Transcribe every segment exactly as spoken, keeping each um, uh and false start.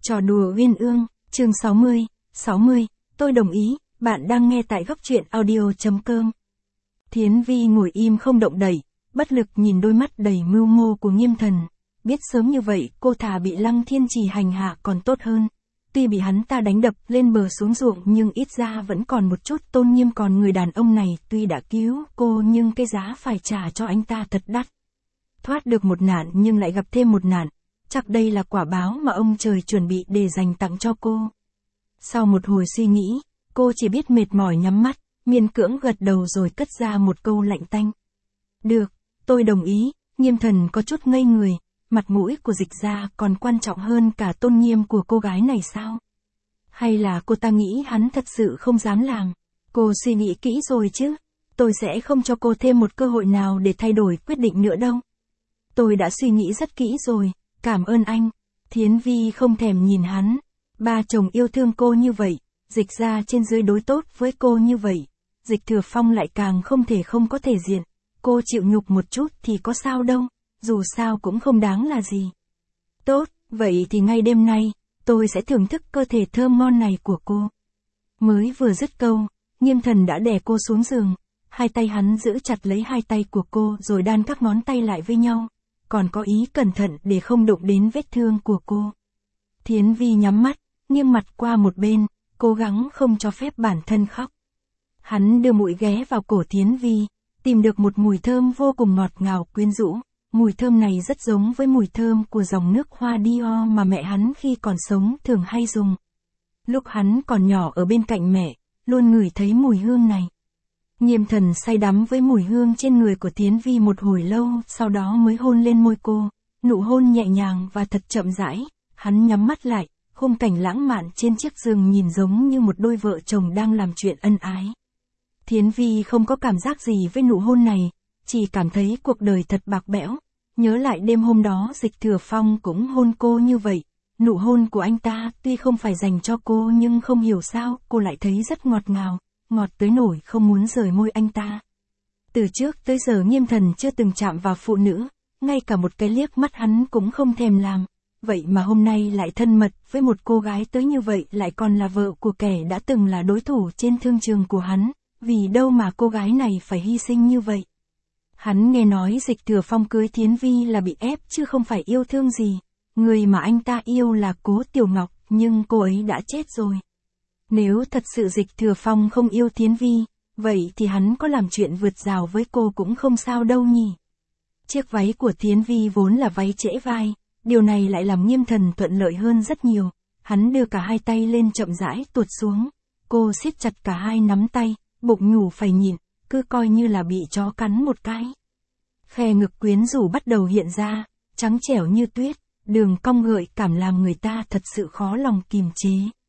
Trò đùa uyên ương, chương sáu mươi, sáu mươi, tôi đồng ý, bạn đang nghe tại góc truyện audio.com. Thiến Vi ngồi im không động đậy, bất lực nhìn đôi mắt đầy mưu mô của Nghiêm Thần. Biết sớm như vậy cô thà bị Lăng Thiên Trì hành hạ còn tốt hơn. Tuy bị hắn ta đánh đập lên bờ xuống ruộng nhưng ít ra vẫn còn một chút tôn nghiêm, còn người đàn ông này tuy đã cứu cô nhưng cái giá phải trả cho anh ta thật đắt. Thoát được một nạn nhưng lại gặp thêm một nạn. Chắc đây là quả báo mà ông trời chuẩn bị để dành tặng cho cô. Sau một hồi suy nghĩ, cô chỉ biết mệt mỏi nhắm mắt, miễn cưỡng gật đầu rồi cất ra một câu lạnh tanh. Được, tôi đồng ý. Nghiêm Thần có chút ngây người, mặt mũi của Dịch Gia còn quan trọng hơn cả tôn nghiêm của cô gái này sao? Hay là cô ta nghĩ hắn thật sự không dám làm? Cô suy nghĩ kỹ rồi chứ, tôi sẽ không cho cô thêm một cơ hội nào để thay đổi quyết định nữa đâu. Tôi đã suy nghĩ rất kỹ rồi. Cảm ơn anh. Thiến Vi không thèm nhìn hắn. Ba chồng yêu thương cô như vậy, Dịch Gia trên dưới đối tốt với cô như vậy, Dịch Thừa Phong lại càng không thể không có thể diện. Cô chịu nhục một chút thì có sao đâu, dù sao cũng không đáng là gì. Tốt, vậy thì ngay đêm nay, tôi sẽ thưởng thức cơ thể thơm ngon này của cô. Mới vừa dứt câu, Nghiêm Thần đã đè cô xuống giường, hai tay hắn giữ chặt lấy hai tay của cô rồi đan các ngón tay lại với nhau. Còn có ý cẩn thận để không đụng đến vết thương của cô. Thiến Vi nhắm mắt, nghiêng mặt qua một bên, cố gắng không cho phép bản thân khóc. Hắn đưa mũi ghé vào cổ Thiến Vi, tìm được một mùi thơm vô cùng ngọt ngào quyến rũ. Mùi thơm này rất giống với mùi thơm của dòng nước hoa Dior mà mẹ hắn khi còn sống thường hay dùng. Lúc hắn còn nhỏ ở bên cạnh mẹ, luôn ngửi thấy mùi hương này. Nghiêm Thần say đắm với mùi hương trên người của Thiến Vi một hồi lâu, sau đó mới hôn lên môi cô, nụ hôn nhẹ nhàng và thật chậm rãi. Hắn nhắm mắt lại, khung cảnh lãng mạn trên chiếc giường nhìn giống như một đôi vợ chồng đang làm chuyện ân ái. Thiến Vi không có cảm giác gì với nụ hôn này, chỉ cảm thấy cuộc đời thật bạc bẽo. Nhớ lại đêm hôm đó Dịch Thừa Phong cũng hôn cô như vậy. Nụ hôn của anh ta tuy không phải dành cho cô nhưng không hiểu sao cô lại thấy rất ngọt ngào. Ngọt tới nổi không muốn rời môi anh ta. Từ trước tới giờ Nghiêm Thần chưa từng chạm vào phụ nữ, ngay cả một cái liếc mắt hắn cũng không thèm làm. Vậy mà hôm nay lại thân mật với một cô gái tới như vậy, lại còn là vợ của kẻ đã từng là đối thủ trên thương trường của hắn. Vì đâu mà cô gái này phải hy sinh như vậy? Hắn nghe nói Dịch Thừa Phong cưới Thiến Vi là bị ép chứ không phải yêu thương gì. Người mà anh ta yêu là Cố Tiểu Ngọc, nhưng cô ấy đã chết rồi. Nếu thật sự Dịch Thừa Phong không yêu Thiến Vi, vậy thì hắn có làm chuyện vượt rào với cô cũng không sao đâu nhỉ. Chiếc váy của Thiến Vi vốn là váy trễ vai, điều này lại làm Nghiêm Thần thuận lợi hơn rất nhiều. Hắn đưa cả hai tay lên chậm rãi tuột xuống. Cô siết chặt cả hai nắm tay, bụng nhủ phải nhịn, cứ coi như là bị chó cắn một cái. Khe ngực quyến rũ bắt đầu hiện ra, trắng trẻo như tuyết, đường cong gợi cảm làm người ta thật sự khó lòng kìm chế.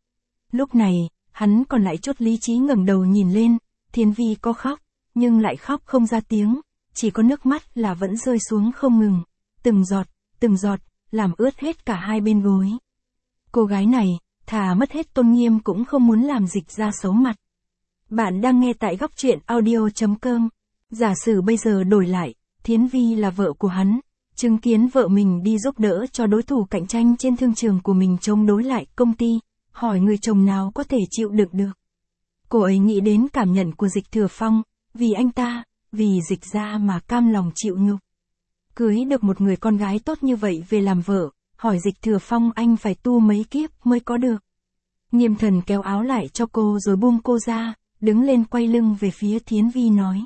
Lúc này, hắn còn lại chút lý trí ngẩng đầu nhìn lên, Thiến Vi có khóc, nhưng lại khóc không ra tiếng, chỉ có nước mắt là vẫn rơi xuống không ngừng, từng giọt, từng giọt, làm ướt hết cả hai bên gối. Cô gái này, thà mất hết tôn nghiêm cũng không muốn làm Dịch Gia xấu mặt. Bạn đang nghe tại góc truyện audio.com. Giả sử bây giờ đổi lại, Thiến Vi là vợ của hắn, chứng kiến vợ mình đi giúp đỡ cho đối thủ cạnh tranh trên thương trường của mình chống đối lại công ty. Hỏi người chồng nào có thể chịu đựng được. Cô ấy nghĩ đến cảm nhận của Dịch Thừa Phong, vì anh ta, vì Dịch Gia mà cam lòng chịu nhục. Cưới được một người con gái tốt như vậy về làm vợ, hỏi Dịch Thừa Phong anh phải tu mấy kiếp mới có được. Nghiêm Thần kéo áo lại cho cô rồi buông cô ra, đứng lên quay lưng về phía Thiến Vi nói.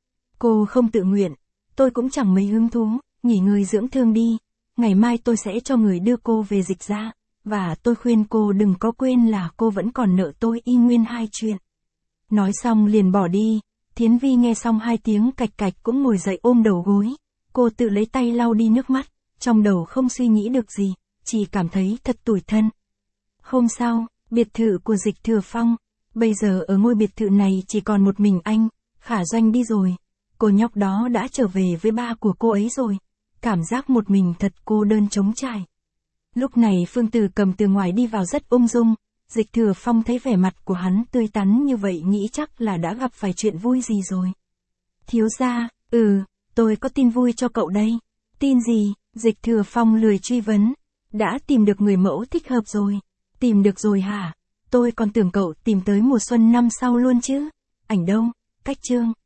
Cô không tự nguyện, tôi cũng chẳng mấy hứng thú, nghỉ ngơi dưỡng thương đi, ngày mai tôi sẽ cho người đưa cô về Dịch Gia. Và tôi khuyên cô đừng có quên là cô vẫn còn nợ tôi y nguyên hai chuyện. Nói xong liền bỏ đi. Thiến Vi nghe xong hai tiếng cạch cạch cũng ngồi dậy ôm đầu gối. Cô tự lấy tay lau đi nước mắt, trong đầu không suy nghĩ được gì, chỉ cảm thấy thật tủi thân. Hôm sau, biệt thự của Dịch Thừa Phong. Bây giờ ở ngôi biệt thự này chỉ còn một mình anh, Khả Doanh đi rồi. Cô nhóc đó đã trở về với ba của cô ấy rồi. Cảm giác một mình thật cô đơn trống trải. Lúc này Phương Từ Cầm từ ngoài đi vào rất ung dung, Dịch Thừa Phong thấy vẻ mặt của hắn tươi tắn như vậy nghĩ chắc là đã gặp phải chuyện vui gì rồi. Thiếu gia, ừ, tôi có tin vui cho cậu đây. Tin gì? Dịch Thừa Phong lười truy vấn. Đã tìm được người mẫu thích hợp rồi. Tìm được rồi hả? Tôi còn tưởng cậu tìm tới mùa xuân năm sau luôn chứ. Ảnh đâu? Cách Trương.